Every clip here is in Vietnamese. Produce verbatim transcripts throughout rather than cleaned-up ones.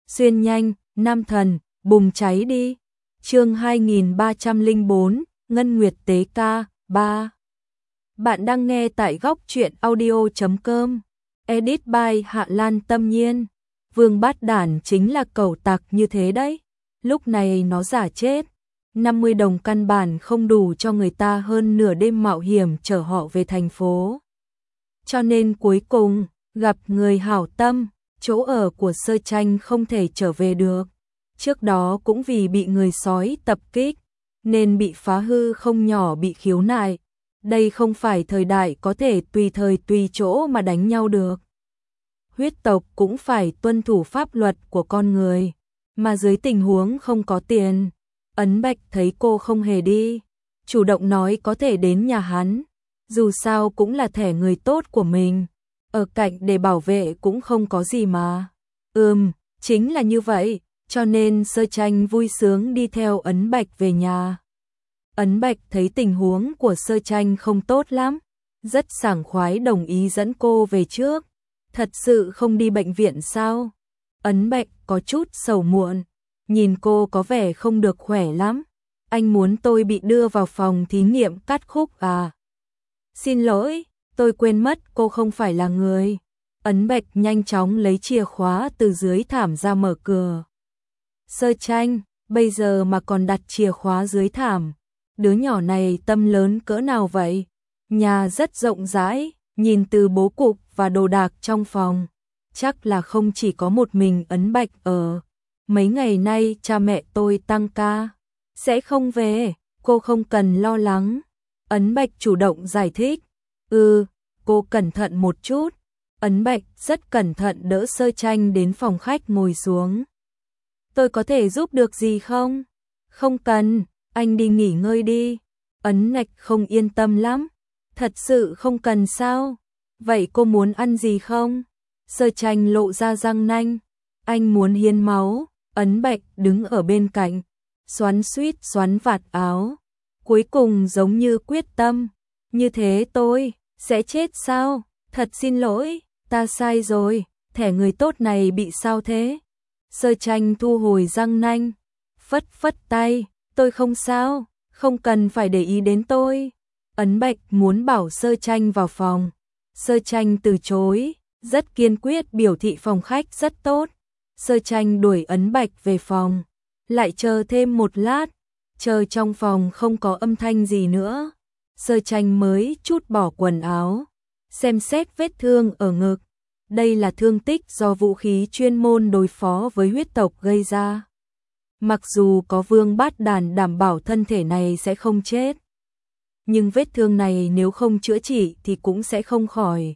Xuyên nhanh, nam thần, bùng cháy đi. Chương hai nghìn ba trăm lẻ bốn, Ngân Nguyệt Tế Ca, ba. Bạn đang nghe tại góc truyện audio chấm com. Edit by Hạ Lan Tâm Nhiên. Vương Bát Đản chính là cẩu tặc như thế đấy. Lúc này nó giả chết. năm mươi đồng căn bản không đủ cho người ta hơn nửa đêm mạo hiểm chở họ về thành phố. Cho nên cuối cùng, gặp người hảo tâm, chỗ ở của Sơ Tranh không thể trở về được. Trước đó cũng vì bị người sói tập kích, nên bị phá hư không nhỏ, bị khiếu nại. Đây không phải thời đại có thể tùy thời tùy chỗ mà đánh nhau được. Huyết tộc cũng phải tuân thủ pháp luật của con người, mà dưới tình huống không có tiền. Ấn Bạch thấy cô không hề đi, chủ động nói có thể đến nhà hắn, dù sao cũng là thẻ người tốt của mình, ở cạnh để bảo vệ cũng không có gì mà. Ừm, chính là như vậy, cho nên Sơ Tranh vui sướng đi theo Ấn Bạch về nhà. Ấn Bạch thấy tình huống của Sơ Tranh không tốt lắm, rất sảng khoái đồng ý dẫn cô về trước. Thật sự không đi bệnh viện sao? Ấn Bạch có chút sầu muộn, nhìn cô có vẻ không được khỏe lắm. Anh muốn tôi bị đưa vào phòng thí nghiệm cắt khúc à? Xin lỗi, tôi quên mất cô không phải là người. Ấn Bạch nhanh chóng lấy chìa khóa từ dưới thảm ra mở cửa. Sơ Tranh, bây giờ mà còn đặt chìa khóa dưới thảm. Đứa nhỏ này tâm lớn cỡ nào vậy? Nhà rất rộng rãi, nhìn từ bố cục và đồ đạc trong phòng, chắc là không chỉ có một mình Ấn Bạch ở. Mấy ngày nay cha mẹ tôi tăng ca, sẽ không về, cô không cần lo lắng. Ấn Bạch chủ động giải thích. Ừ, cô cẩn thận một chút. Ấn Bạch rất cẩn thận đỡ Sơ Tranh đến phòng khách ngồi xuống. Tôi có thể giúp được gì không? Không cần, anh đi nghỉ ngơi đi. Ấn Bạch không yên tâm lắm. Thật sự không cần sao? Vậy cô muốn ăn gì không? Sơ Tranh lộ ra răng nanh. Anh muốn hiến máu. Ấn Bạch đứng ở bên cạnh, xoắn xuýt xoắn vạt áo. Cuối cùng giống như quyết tâm. Như thế tôi sẽ chết sao? Thật xin lỗi, ta sai rồi. Thẻ người tốt này bị sao thế? Sơ Tranh thu hồi răng nanh, phất phất tay. Tôi không sao, không cần phải để ý đến tôi. Ấn Bạch muốn bảo Sơ Tranh vào phòng. Sơ Tranh từ chối, rất kiên quyết biểu thị phòng khách rất tốt. Sơ Tranh đuổi Ấn Bạch về phòng, lại chờ thêm một lát, chờ trong phòng không có âm thanh gì nữa. Sơ Tranh mới chút bỏ quần áo, xem xét vết thương ở ngực. Đây là thương tích do vũ khí chuyên môn đối phó với huyết tộc gây ra. Mặc dù có Vương Bát Đản đảm bảo thân thể này sẽ không chết, nhưng vết thương này nếu không chữa trị thì cũng sẽ không khỏi.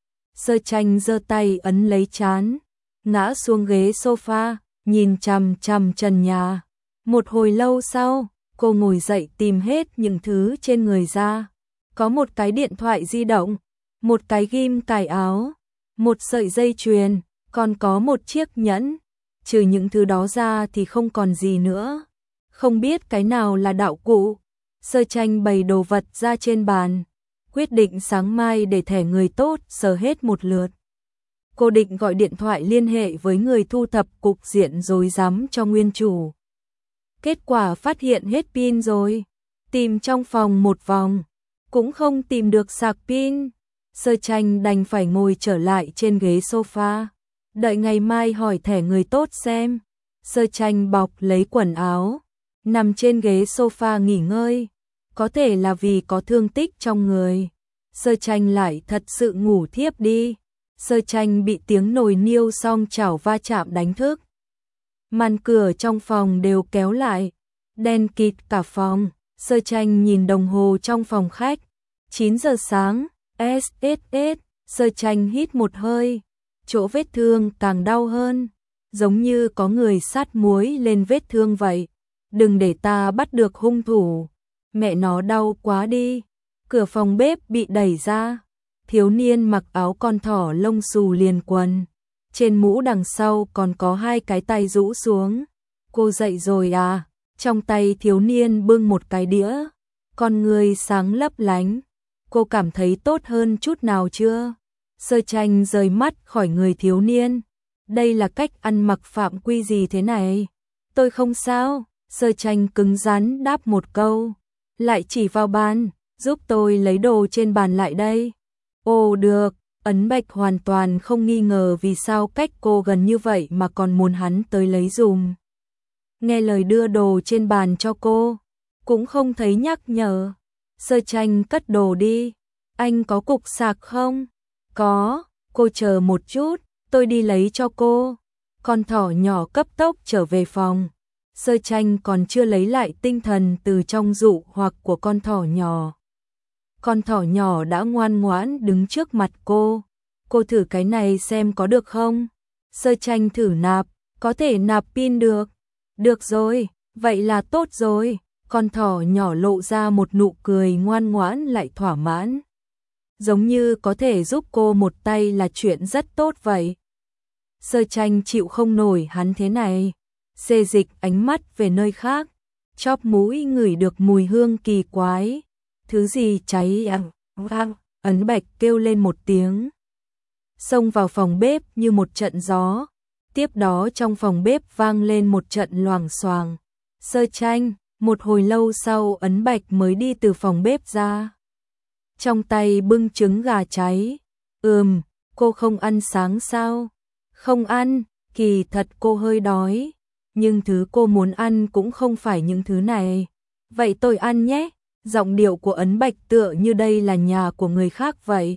Sơ Tranh giơ tay ấn lấy trán, ngã xuống ghế sofa, nhìn chằm chằm trần nhà. Một hồi lâu sau, cô ngồi dậy tìm hết những thứ trên người ra. Có một cái điện thoại di động, một cái ghim cài áo, một sợi dây chuyền, còn có một chiếc nhẫn. Trừ những thứ đó ra thì không còn gì nữa. Không biết cái nào là đạo cụ. Sơ Tranh bày đồ vật ra trên bàn, quyết định sáng mai để thẻ người tốt sờ hết một lượt. Cô định gọi điện thoại liên hệ với người thu thập cục diện rối rắm cho nguyên chủ. Kết quả phát hiện hết pin rồi. Tìm trong phòng một vòng, cũng không tìm được sạc pin. Sơ Tranh đành phải ngồi trở lại trên ghế sofa, đợi ngày mai hỏi thẻ người tốt xem. Sơ Tranh bọc lấy quần áo, nằm trên ghế sofa nghỉ ngơi. Có thể là vì có thương tích trong người, Sơ Tranh lại thật sự ngủ thiếp đi. Sơ Tranh bị tiếng nồi niêu song chảo va chạm đánh thức. Màn cửa trong phòng đều kéo lại, đen kịt cả phòng. Sơ Tranh nhìn đồng hồ trong phòng khách, chín giờ sáng. ét ét ét. Sơ Tranh hít một hơi, chỗ vết thương càng đau hơn, giống như có người sát muối lên vết thương vậy. Đừng để ta bắt được hung thủ. Mẹ nó đau quá đi. Cửa phòng bếp bị đẩy ra. Thiếu niên mặc áo con thỏ lông xù liền quần, trên mũ đằng sau còn có hai cái tay rũ xuống. Cô dậy rồi à? Trong tay thiếu niên bưng một cái đĩa, con người sáng lấp lánh. Cô cảm thấy tốt hơn chút nào chưa? Sơ Tranh rời mắt khỏi người thiếu niên, Đây là cách ăn mặc phạm quy gì thế này? Tôi không sao, Sơ Tranh cứng rắn đáp một câu, lại chỉ vào bàn, giúp tôi lấy đồ trên bàn lại đây. Ồ được, Ấn Bạch hoàn toàn không nghi ngờ vì sao cách cô gần như vậy mà còn muốn hắn tới lấy dùm. Nghe lời đưa đồ trên bàn cho cô, cũng không thấy nhắc nhở. Sơ Tranh cất đồ đi, anh có cục sạc không? Có, cô chờ một chút, tôi đi lấy cho cô. Con thỏ nhỏ cấp tốc trở về phòng. Sơ Tranh còn chưa lấy lại tinh thần từ trong dụ hoặc của con thỏ nhỏ. Con thỏ nhỏ đã ngoan ngoãn đứng trước mặt cô. Cô thử cái này xem có được không? Sơ Tranh thử nạp, có thể nạp pin được. Được rồi, vậy là tốt rồi. Con thỏ nhỏ lộ ra một nụ cười ngoan ngoãn lại thỏa mãn. Giống như có thể giúp cô một tay là chuyện rất tốt vậy. Sơ Tranh chịu không nổi hắn thế này. Xê dịch ánh mắt về nơi khác. Chóp mũi ngửi được mùi hương kỳ quái. Thứ gì cháy à? Vang, Ấn Bạch kêu lên một tiếng. Xông vào phòng bếp như một trận gió. Tiếp đó trong phòng bếp vang lên một trận loảng xoảng. Sơ Tranh, một hồi lâu sau Ấn Bạch mới đi từ phòng bếp ra. Trong tay bưng trứng gà cháy. Ừm, cô không ăn sáng sao? Không ăn, kỳ thật cô hơi đói. Nhưng thứ cô muốn ăn cũng không phải những thứ này. Vậy tôi ăn nhé. Giọng điệu của Ấn Bạch tựa như đây là nhà của người khác vậy.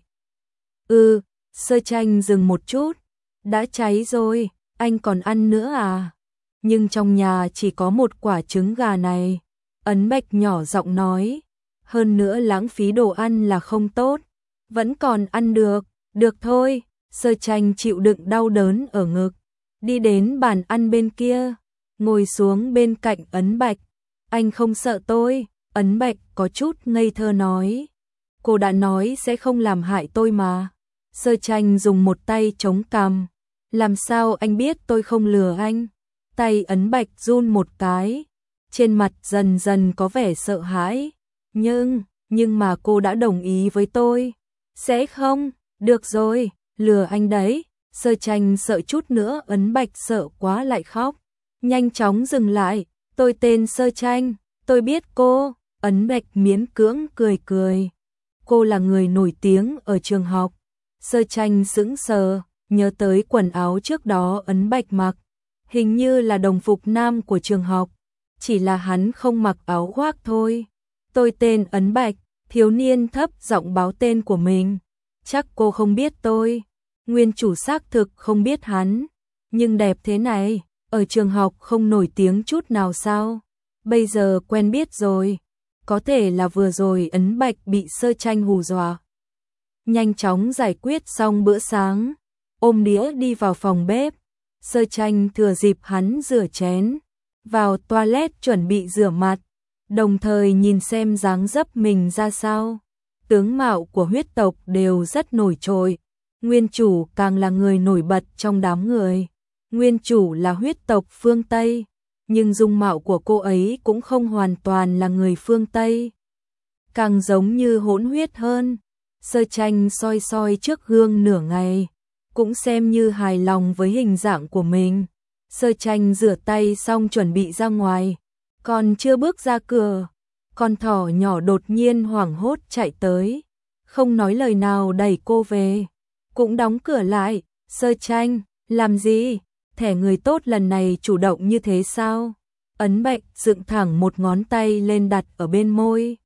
Ừ, Sơ Tranh dừng một chút. Đã cháy rồi, anh còn ăn nữa à? Nhưng trong nhà chỉ có một quả trứng gà này. Ấn Bạch nhỏ giọng nói. Hơn nữa lãng phí đồ ăn là không tốt. Vẫn còn ăn được, được thôi. Sơ Tranh chịu đựng đau đớn ở ngực. Đi đến bàn ăn bên kia. Ngồi xuống bên cạnh Ấn Bạch. Anh không sợ tôi. Ấn Bạch có chút ngây thơ nói. Cô đã nói sẽ không làm hại tôi mà. Sơ Tranh dùng một tay chống cằm. Làm sao anh biết tôi không lừa anh? Tay Ấn Bạch run một cái. Trên mặt dần dần có vẻ sợ hãi. Nhưng, nhưng mà cô đã đồng ý với tôi. Sẽ không? Được rồi, lừa anh đấy. Sơ Tranh sợ chút nữa Ấn Bạch sợ quá lại khóc. Nhanh chóng dừng lại. Tôi tên Sơ Tranh. Tôi biết cô. Ấn Bạch miễn cưỡng cười cười. Cô là người nổi tiếng ở trường học. Sơ Tranh sững sờ, nhớ tới quần áo trước đó Ấn Bạch mặc. Hình như là đồng phục nam của trường học. Chỉ là hắn không mặc áo khoác thôi. Tôi tên Ấn Bạch, thiếu niên thấp giọng báo tên của mình. Chắc cô không biết tôi. Nguyên chủ xác thực không biết hắn. Nhưng đẹp thế này, ở trường học không nổi tiếng chút nào sao? Bây giờ quen biết rồi. Có thể là vừa rồi Ấn Bạch bị Sơ Tranh hù dọa. Nhanh chóng giải quyết xong bữa sáng. Ôm đĩa đi vào phòng bếp. Sơ Tranh thừa dịp hắn rửa chén. Vào toilet chuẩn bị rửa mặt. Đồng thời nhìn xem dáng dấp mình ra sao. Tướng mạo của huyết tộc đều rất nổi trội. Nguyên chủ càng là người nổi bật trong đám người. Nguyên chủ là huyết tộc phương Tây. Nhưng dung mạo của cô ấy cũng không hoàn toàn là người phương Tây. Càng giống như hỗn huyết hơn. Sơ Tranh soi soi trước gương nửa ngày. Cũng xem như hài lòng với hình dạng của mình. Sơ Tranh rửa tay xong chuẩn bị ra ngoài. Còn chưa bước ra cửa. Con thỏ nhỏ đột nhiên hoảng hốt chạy tới. Không nói lời nào đẩy cô về. Cũng đóng cửa lại. Sơ Tranh, làm gì? Thẻ người tốt lần này chủ động như thế sao? Ấn Bạch dựng thẳng một ngón tay lên đặt ở bên môi.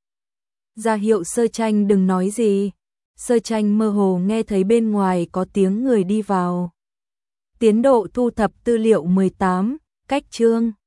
Ra hiệu Sơ Tranh đừng nói gì. Sơ Tranh mơ hồ nghe thấy bên ngoài có tiếng người đi vào. Tiến độ thu thập tư liệu mười tám, cách chương